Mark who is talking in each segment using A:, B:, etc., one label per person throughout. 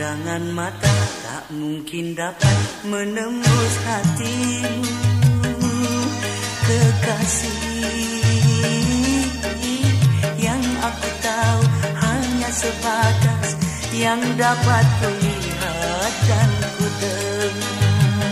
A: Pandangan mata tak mungkin dapat menembus hatimu, kekasih. Yang aku tahu hanya sebatas yang dapat kulihat dan kudengar.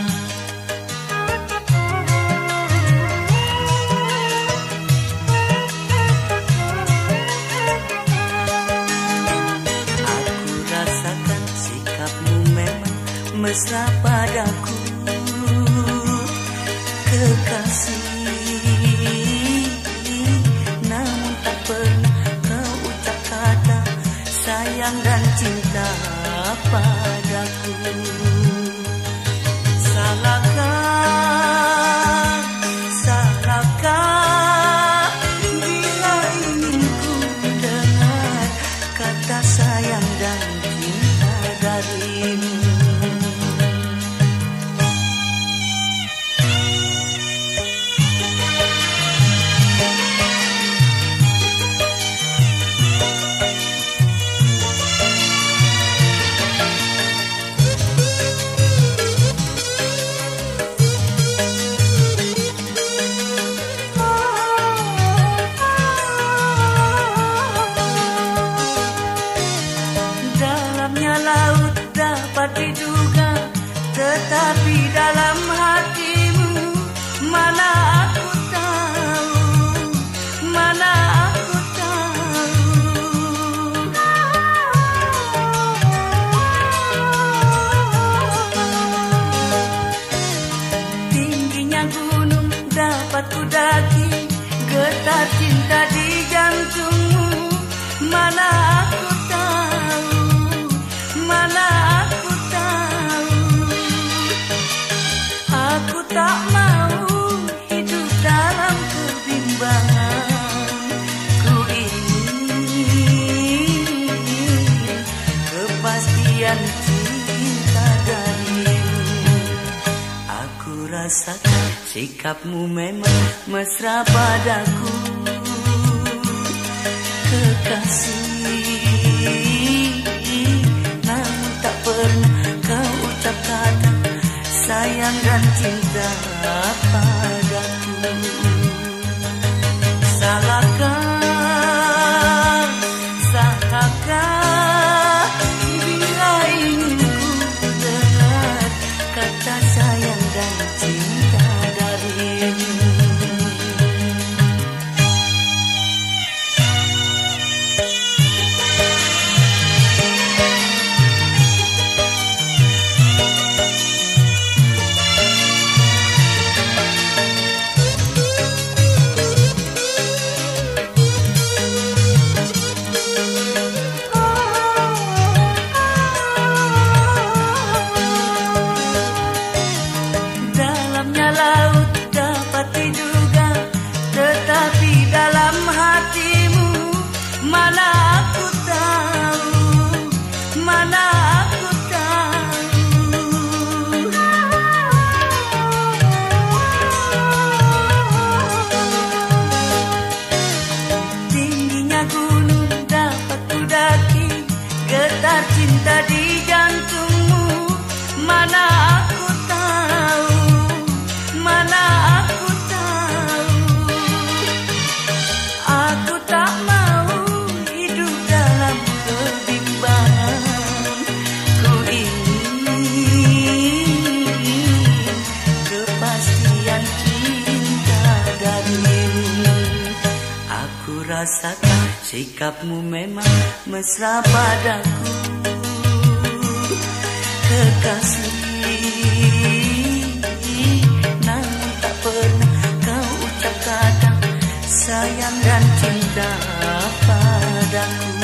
A: Aku rasakan sikapmu memang mesra padaku, kekasih. Namun tak pernah kau ucap kata sayang dan cinta padaku. Salahkah bila ingin ku dengar kata sayang dan cinta darimu. Laut dapat diduga, tetapi dalam hatimu mana aku tahu, mana aku tahu. Tingginya gunung dapat kudaki, getar cinta di jantungmu mana aku tahu, mana aku tahu. Aku tak mau hidup dalam kebimbangan. Ku ingin kepastian cinta darimu. Aku rasakan sikapmu memang mesra padaku, kekasih. Pernah kau ucap kata sayang dan cinta padaku. Salahkah bila ingin ku dengar kata sayang dan cinta darimu. Laut dapat diduga, tetapi dalam hatimu mana aku tahu, mana aku tahu. Tingginya gunung dapat kudaki, getar cinta di jantungmu mana aku tahu, mana aku tahu. Aku tak mau hidup dalam kebimbangan. Ku ingin kepastian cinta darimu. Aku rasakan sikapmu memang mesra padaku, kekasih. Pernah kau ucap kata sayang dan cinta padaku.